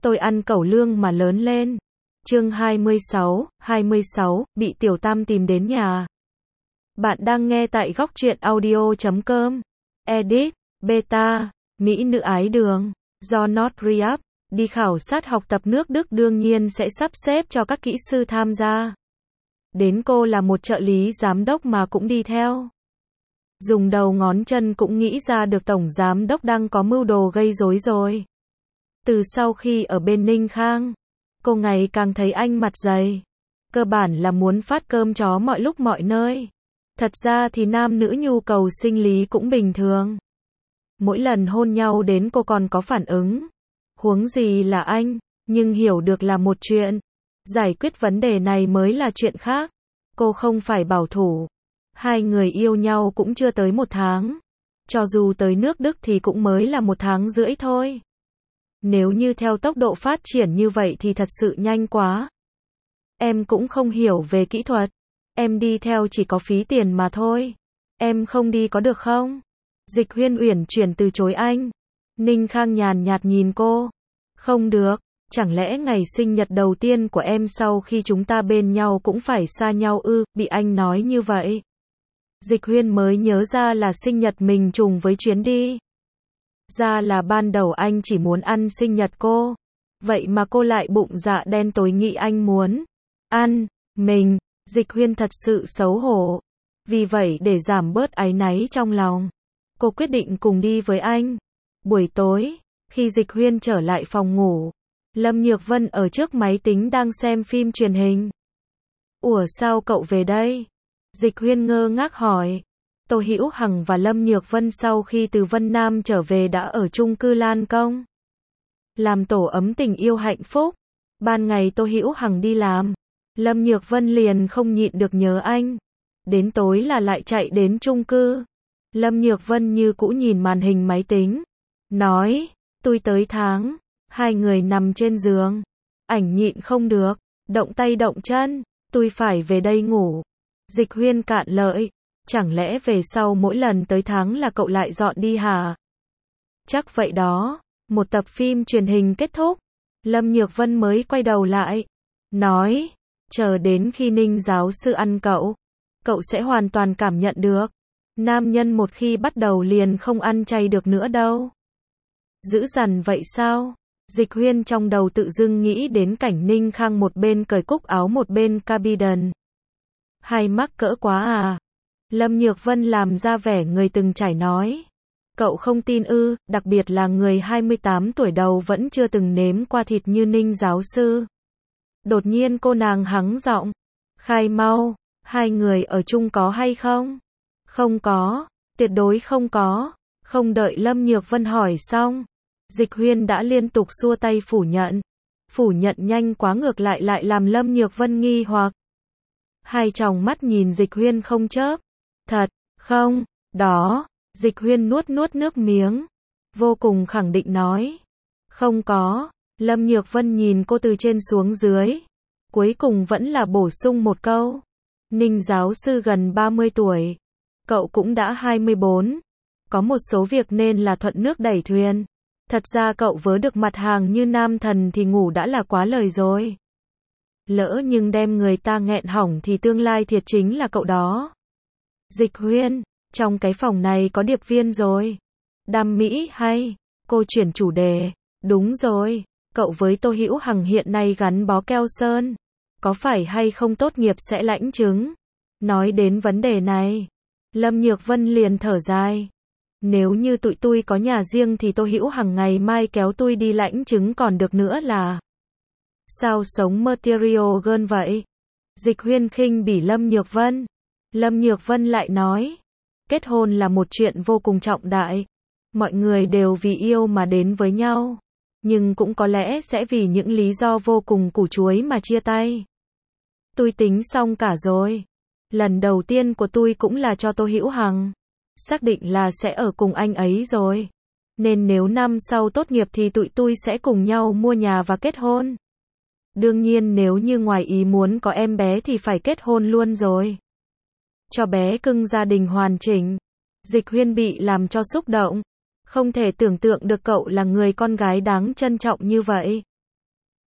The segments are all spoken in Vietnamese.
Tôi ăn cẩu lương mà lớn lên. Chương 26, bị Tiểu Tam tìm đến nhà. Bạn đang nghe tại góc truyện audio.com. Edit, beta, Mỹ nữ ái đường, do Notreap, đi khảo sát học tập nước Đức đương nhiên sẽ sắp xếp cho các kỹ sư tham gia. Đến cô là một trợ lý giám đốc mà cũng đi theo. Dùng đầu ngón chân cũng nghĩ ra được tổng giám đốc đang có mưu đồ gây rối rồi. Từ sau khi ở bên Ninh Khang, cô ngày càng thấy anh mặt dày. Cơ bản là muốn phát cơm chó mọi lúc mọi nơi. Thật ra thì nam nữ nhu cầu sinh lý cũng bình thường. Mỗi lần hôn nhau đến cô còn có phản ứng. Huống gì là anh, nhưng hiểu được là một chuyện. Giải quyết vấn đề này mới là chuyện khác. Cô không phải bảo thủ. Hai người yêu nhau cũng chưa tới 1 tháng. Cho dù tới nước Đức thì cũng mới là 1 tháng rưỡi thôi. Nếu như theo tốc độ phát triển như vậy thì thật sự nhanh quá. Em cũng không hiểu về kỹ thuật. Em đi theo chỉ có phí tiền mà thôi. Em không đi có được không? Dịch Huyên uyển chuyển từ chối anh. Ninh Khang nhàn nhạt nhìn cô. Không được, chẳng lẽ ngày sinh nhật đầu tiên của em sau khi chúng ta bên nhau cũng phải xa nhau ư? Bị anh nói như vậy. Dịch Huyên mới nhớ ra là sinh nhật mình trùng với chuyến đi. Ra là ban đầu anh chỉ muốn ăn sinh nhật cô. Vậy mà cô lại bụng dạ đen tối nghĩ anh muốn ăn mình. Dịch Huyên thật sự xấu hổ. Vì vậy để giảm bớt áy náy trong lòng, cô quyết định cùng đi với anh. Buổi tối, khi Dịch Huyên trở lại phòng ngủ, Lâm Nhược Vân ở trước máy tính đang xem phim truyền hình. Ủa sao cậu về đây? Dịch Huyên ngơ ngác hỏi. Tô Hữu Hằng và Lâm Nhược Vân sau khi từ Vân Nam trở về đã ở chung cư Lan Công. Làm tổ ấm tình yêu hạnh phúc. Ban ngày Tô Hữu Hằng đi làm, Lâm Nhược Vân liền không nhịn được nhớ anh. Đến tối là lại chạy đến chung cư. Lâm Nhược Vân như cũ nhìn màn hình máy tính. Nói, tôi tới tháng. Hai người nằm trên giường. Ảnh nhịn không được. Động tay động chân. Tôi phải về đây ngủ. Dịch Huyên cạn lợi. Chẳng lẽ về sau mỗi lần tới tháng là cậu lại dọn đi hả? Chắc vậy đó. Một tập phim truyền hình kết thúc. Lâm Nhược Vân mới quay đầu lại. Nói, chờ đến khi Ninh giáo sư ăn cậu. Cậu sẽ hoàn toàn cảm nhận được. Nam nhân một khi bắt đầu liền không ăn chay được nữa đâu. Dữ dằn vậy sao? Dịch Huyên trong đầu tự dưng nghĩ đến cảnh Ninh Khang một bên cởi cúc áo một bên cabin. Hay mắc cỡ quá à? Lâm Nhược Vân làm ra vẻ người từng trải nói. Cậu không tin ư, đặc biệt là người 28 tuổi đầu vẫn chưa từng nếm qua thịt như Ninh giáo sư. Đột nhiên cô nàng hắng giọng. Khai mau, hai người ở chung có hay không? Không có, tuyệt đối không có. Không đợi Lâm Nhược Vân hỏi xong, Dịch Huyên đã liên tục xua tay phủ nhận. Phủ nhận nhanh quá ngược lại làm Lâm Nhược Vân nghi hoặc. Hai tròng mắt nhìn Dịch Huyên không chớp. Thật, không, đó. Dịch Huyên nuốt nước miếng. Vô cùng khẳng định nói. Không có. Lâm Nhược Vân nhìn cô từ trên xuống dưới. Cuối cùng vẫn là bổ sung một câu. Ninh giáo sư gần 30 tuổi. Cậu cũng đã 24. Có một số việc nên là thuận nước đẩy thuyền. Thật ra cậu vớ được mặt hàng như nam thần thì ngủ đã là quá lời rồi. Lỡ nhưng đem người ta nghẹn hỏng thì tương lai thiệt chính là cậu đó. Dịch Huyên, trong cái phòng này có điệp viên rồi. Đam mỹ hay? Cô chuyển chủ đề. Đúng rồi, cậu với Tô Hữu Hằng hiện nay gắn bó keo sơn. Có phải hay không tốt nghiệp sẽ lãnh chứng? Nói đến vấn đề này, Lâm Nhược Vân liền thở dài. Nếu như tụi tôi có nhà riêng thì Tô Hữu Hằng ngày mai kéo tôi đi lãnh chứng còn được nữa là. Sao sống material girl vậy? Dịch Huyên khinh bỉ Lâm Nhược Vân. Lâm Nhược Vân lại nói. Kết hôn là một chuyện vô cùng trọng đại. Mọi người đều vì yêu mà đến với nhau. Nhưng cũng có lẽ sẽ vì những lý do vô cùng củ chuối mà chia tay. Tôi tính xong cả rồi. Lần đầu tiên của tôi cũng là cho Tô Hữu Hằng. Xác định là sẽ ở cùng anh ấy rồi. Nên nếu năm sau tốt nghiệp thì tụi tôi sẽ cùng nhau mua nhà và kết hôn. Đương nhiên nếu như ngoài ý muốn có em bé thì phải kết hôn luôn rồi. Cho bé cưng gia đình hoàn chỉnh. Dịch Huyên bị làm cho xúc động. Không thể tưởng tượng được cậu là người con gái đáng trân trọng như vậy.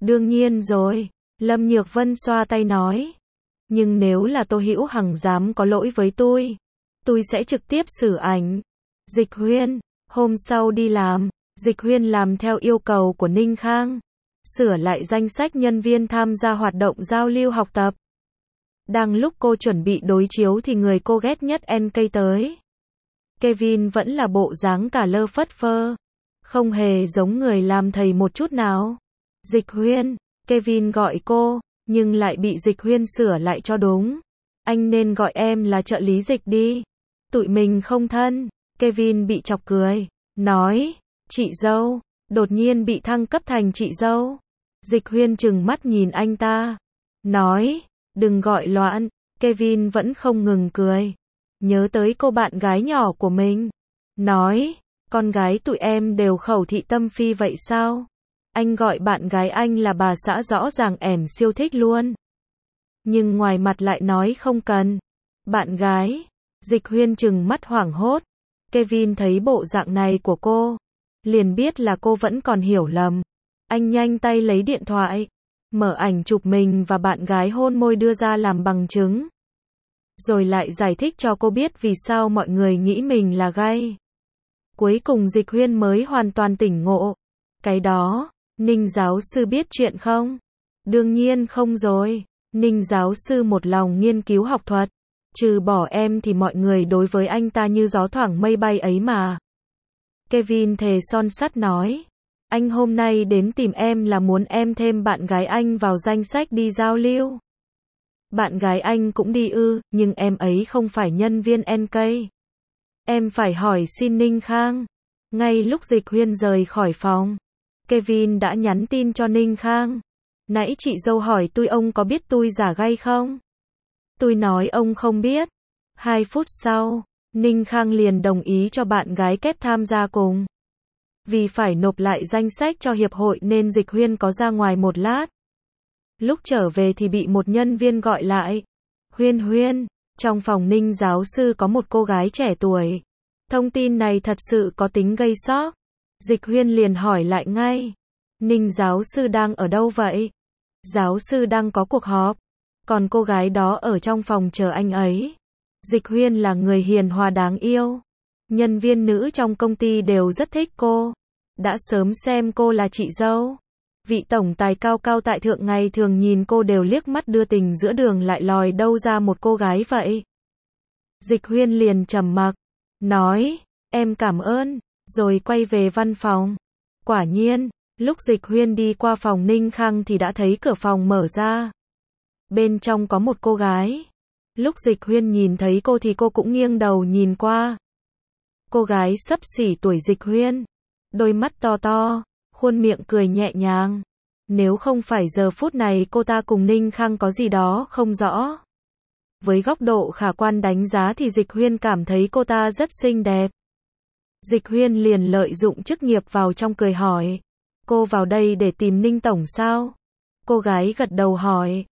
Đương nhiên rồi, Lâm Nhược Vân xoa tay nói. Nhưng nếu là Tô Hữu Hằng dám có lỗi với tôi sẽ trực tiếp xử ảnh. Dịch Huyên, hôm sau đi làm, Dịch Huyên làm theo yêu cầu của Ninh Khang, sửa lại danh sách nhân viên tham gia hoạt động giao lưu học tập. Đang lúc cô chuẩn bị đối chiếu thì người cô ghét nhất NK tới. Kevin vẫn là bộ dáng cả lơ phất phơ, không hề giống người làm thầy một chút nào. Dịch Huyên, Kevin gọi cô, nhưng lại bị Dịch Huyên sửa lại cho đúng. Anh nên gọi em là trợ lý Dịch đi. Tụi mình không thân. Kevin bị chọc cười, nói, chị dâu, đột nhiên bị thăng cấp thành chị dâu. Dịch Huyên trừng mắt nhìn anh ta, nói, đừng gọi loạn. Kevin vẫn không ngừng cười, nhớ tới cô bạn gái nhỏ của mình, nói, con gái tụi em đều khẩu thị tâm phi vậy sao? Anh gọi bạn gái anh là bà xã rõ ràng ẻm siêu thích luôn. Nhưng ngoài mặt lại nói không cần. Bạn gái. Dịch Huyên trừng mắt hoảng hốt. Kevin thấy bộ dạng này của cô, liền biết là cô vẫn còn hiểu lầm. Anh nhanh tay lấy điện thoại, mở ảnh chụp mình và bạn gái hôn môi đưa ra làm bằng chứng. Rồi lại giải thích cho cô biết vì sao mọi người nghĩ mình là gay. Cuối cùng Dịch Huyên mới hoàn toàn tỉnh ngộ. Cái đó, Ninh giáo sư biết chuyện không? Đương nhiên không rồi. Ninh giáo sư một lòng nghiên cứu học thuật. Trừ bỏ em thì mọi người đối với anh ta như gió thoảng mây bay ấy mà. Kevin thề son sắt nói. Anh hôm nay đến tìm em là muốn em thêm bạn gái anh vào danh sách đi giao lưu. Bạn gái anh cũng đi ư, nhưng em ấy không phải nhân viên NK. Em phải hỏi xin Ninh Khang. Ngay lúc Dịch Huyên rời khỏi phòng, Kevin đã nhắn tin cho Ninh Khang. Nãy chị dâu hỏi tôi ông có biết tôi giả gay không? Tôi nói ông không biết. 2 phút sau, Ninh Khang liền đồng ý cho bạn gái kết tham gia cùng. Vì phải nộp lại danh sách cho hiệp hội nên Dịch Huyên có ra ngoài một lát. Lúc trở về thì bị một nhân viên gọi lại. Huyên Huyên, trong phòng Ninh giáo sư có một cô gái trẻ tuổi. Thông tin này thật sự có tính gây sốc. Dịch Huyên liền hỏi lại ngay. Ninh giáo sư đang ở đâu vậy? Giáo sư đang có cuộc họp. Còn cô gái đó ở trong phòng chờ anh ấy. Dịch Huyên là người hiền hòa đáng yêu. Nhân viên nữ trong công ty đều rất thích cô. Đã sớm xem cô là chị dâu. Vị tổng tài cao cao tại thượng ngày thường nhìn cô đều liếc mắt đưa tình giữa đường lại lòi đâu ra một cô gái vậy. Dịch Huyên liền trầm mặc, nói, em cảm ơn, rồi quay về văn phòng. Quả nhiên, lúc Dịch Huyên đi qua phòng Ninh Khang thì đã thấy cửa phòng mở ra. Bên trong có một cô gái. Lúc Dịch Huyên nhìn thấy cô thì cô cũng nghiêng đầu nhìn qua. Cô gái xấp xỉ tuổi Dịch Huyên. Đôi mắt to to, khuôn miệng cười nhẹ nhàng. Nếu không phải giờ phút này cô ta cùng Ninh Khang có gì đó không rõ. Với góc độ khả quan đánh giá thì Dịch Huyên cảm thấy cô ta rất xinh đẹp. Dịch Huyên liền lợi dụng chức nghiệp vào trong cười hỏi. Cô vào đây để tìm Ninh Tổng sao? Cô gái gật đầu hỏi.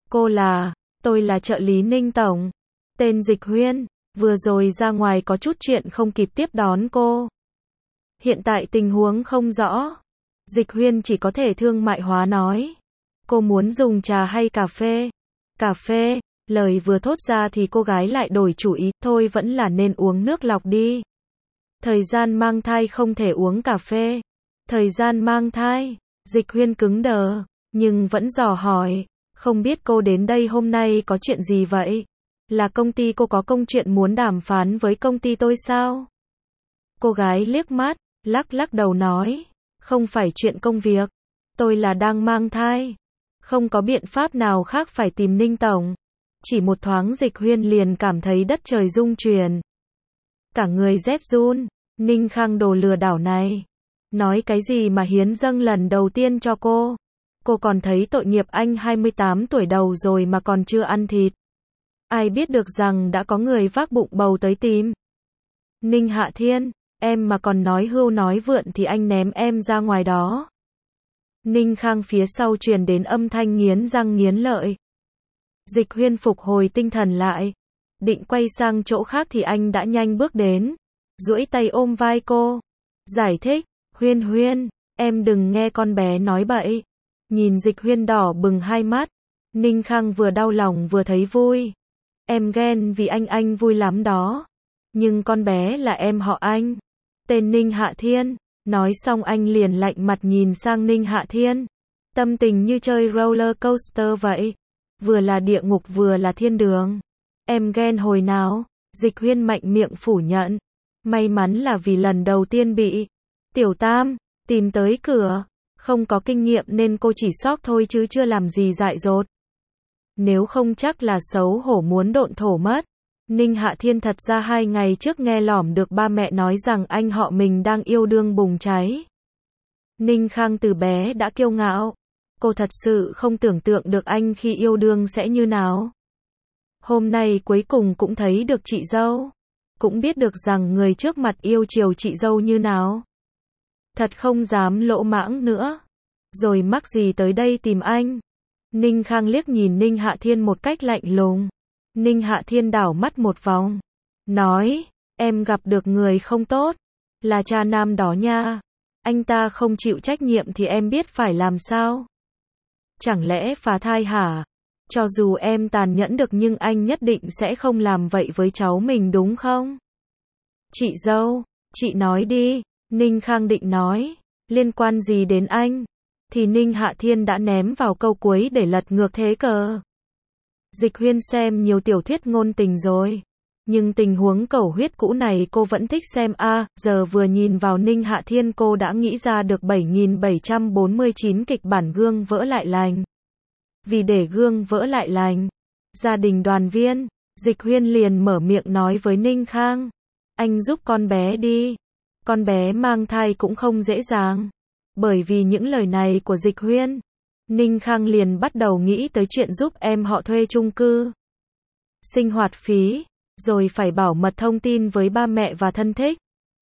Tôi là trợ lý Ninh Tổng. Tên Dịch Huyên, vừa rồi ra ngoài có chút chuyện không kịp tiếp đón cô. Hiện tại tình huống không rõ. Dịch Huyên chỉ có thể thương mại hóa nói. Cô muốn dùng trà hay cà phê? Cà phê, lời vừa thốt ra thì cô gái lại đổi chủ ý, thôi vẫn là nên uống nước lọc đi. Thời gian mang thai không thể uống cà phê. Thời gian mang thai, Dịch Huyên cứng đờ, nhưng vẫn dò hỏi, không biết cô đến đây hôm nay có chuyện gì vậy? Là công ty cô có công chuyện muốn đàm phán với công ty tôi sao? Cô gái liếc mắt, lắc đầu nói, không phải chuyện công việc, tôi là đang mang thai. Không có biện pháp nào khác phải tìm Ninh Tổng. Chỉ một thoáng Dịch Huyên liền cảm thấy đất trời rung chuyển. Cả người rét run, Ninh Khang đồ lừa đảo này. Nói cái gì mà hiến dâng lần đầu tiên cho cô? Cô còn thấy tội nghiệp anh 28 tuổi đầu rồi mà còn chưa ăn thịt. Ai biết được rằng đã có người vác bụng bầu tới tìm. Ninh Hạ Thiên, em mà còn nói hưu nói vượn thì anh ném em ra ngoài đó. Ninh Khang phía sau truyền đến âm thanh nghiến răng nghiến lợi. Dịch Huyên phục hồi tinh thần lại. Định quay sang chỗ khác thì anh đã nhanh bước đến. Duỗi tay ôm vai cô. Giải thích, Huyên, em đừng nghe con bé nói bậy. Nhìn Dịch Huyên đỏ bừng hai mắt, Ninh Khang vừa đau lòng vừa thấy vui. Em ghen vì anh vui lắm đó. Nhưng con bé là em họ anh. Tên Ninh Hạ Thiên. Nói xong anh liền lạnh mặt nhìn sang Ninh Hạ Thiên. Tâm tình như chơi roller coaster vậy. Vừa là địa ngục vừa là thiên đường. Em ghen hồi nào? Dịch Huyên mạnh miệng phủ nhận. May mắn là vì lần đầu tiên bị Tiểu Tam tìm tới cửa. Không có kinh nghiệm nên cô chỉ sốc thôi chứ chưa làm gì dại dột. Nếu không chắc là xấu hổ muốn độn thổ mất. Ninh Hạ Thiên thật ra 2 ngày trước nghe lỏm được ba mẹ nói rằng anh họ mình đang yêu đương bùng cháy. Ninh Khang từ bé đã kiêu ngạo. Cô thật sự không tưởng tượng được anh khi yêu đương sẽ như nào. Hôm nay cuối cùng cũng thấy được chị dâu. Cũng biết được rằng người trước mặt yêu chiều chị dâu như nào. Thật không dám lỗ mãng nữa. Rồi mắc gì tới đây tìm anh. Ninh Khang liếc nhìn Ninh Hạ Thiên một cách lạnh lùng. Ninh Hạ Thiên đảo mắt một vòng. Nói, em gặp được người không tốt. Là cha nam đó nha. Anh ta không chịu trách nhiệm thì em biết phải làm sao? Chẳng lẽ phá thai hả? Cho dù em tàn nhẫn được nhưng anh nhất định sẽ không làm vậy với cháu mình đúng không? Chị dâu, chị nói đi. Ninh Khang định nói. Liên quan gì đến anh? Thì Ninh Hạ Thiên đã ném vào câu cuối để lật ngược thế cờ. Dịch Huyên xem nhiều tiểu thuyết ngôn tình rồi. Nhưng tình huống cẩu huyết cũ này cô vẫn thích xem giờ vừa nhìn vào Ninh Hạ Thiên cô đã nghĩ ra được 7.749 kịch bản gương vỡ lại lành. Vì để gương vỡ lại lành, gia đình đoàn viên, Dịch Huyên liền mở miệng nói với Ninh Khang. Anh giúp con bé đi. Con bé mang thai cũng không dễ dàng. Bởi vì những lời này của Dịch Huyên, Ninh Khang liền bắt đầu nghĩ tới chuyện giúp em họ thuê chung cư. Sinh hoạt phí, rồi phải bảo mật thông tin với ba mẹ và thân thích.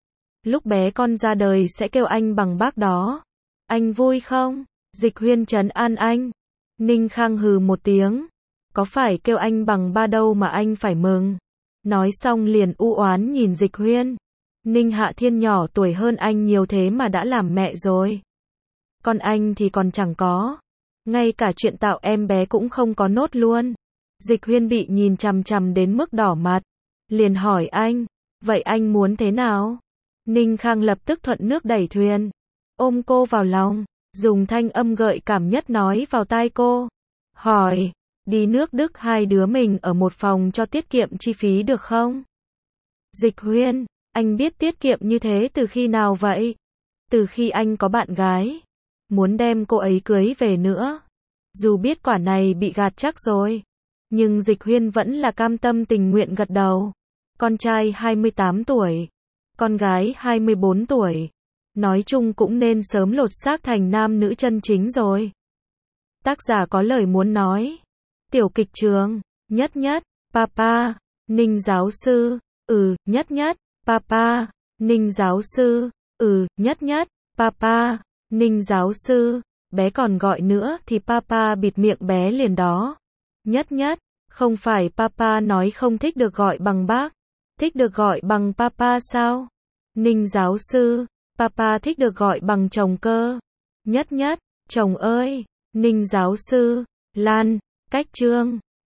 Lúc bé con ra đời sẽ kêu anh bằng bác đó. Anh vui không? Dịch Huyên trấn an anh. Ninh Khang hừ một tiếng. Có phải kêu anh bằng ba đâu mà anh phải mừng. Nói xong liền u oán nhìn Dịch Huyên. Ninh Hạ Thiên nhỏ tuổi hơn anh nhiều thế mà đã làm mẹ rồi. Còn anh thì còn chẳng có. Ngay cả chuyện tạo em bé cũng không có nốt luôn. Dịch Huyên bị nhìn chằm chằm đến mức đỏ mặt. Liền hỏi anh. Vậy anh muốn thế nào? Ninh Khang lập tức thuận nước đẩy thuyền. Ôm cô vào lòng. Dùng thanh âm gợi cảm nhất nói vào tai cô. Hỏi. Đi nước Đức hai đứa mình ở một phòng cho tiết kiệm chi phí được không? Dịch Huyên. Anh biết tiết kiệm như thế từ khi nào vậy? Từ khi anh có bạn gái. Muốn đem cô ấy cưới về nữa. Dù biết quả này bị gạt chắc rồi. Nhưng Dịch Huyên vẫn là cam tâm tình nguyện gật đầu. Con trai 28 tuổi. Con gái 24 tuổi. Nói chung cũng nên sớm lột xác thành nam nữ chân chính rồi. Tác giả có lời muốn nói. Tiểu kịch trường. Nhất nhất. Papa. Ninh giáo sư. Nhất nhất. Papa. Ninh giáo sư. Nhất nhất. Papa. Ninh giáo sư. Bé còn gọi nữa thì papa bịt miệng bé liền đó. Nhất nhất. Không phải papa nói không thích được gọi bằng bác. Thích được gọi bằng papa sao? Ninh giáo sư. Papa thích được gọi bằng chồng cơ. Nhất nhất. Chồng ơi. Ninh giáo sư. Lan. Cách chương.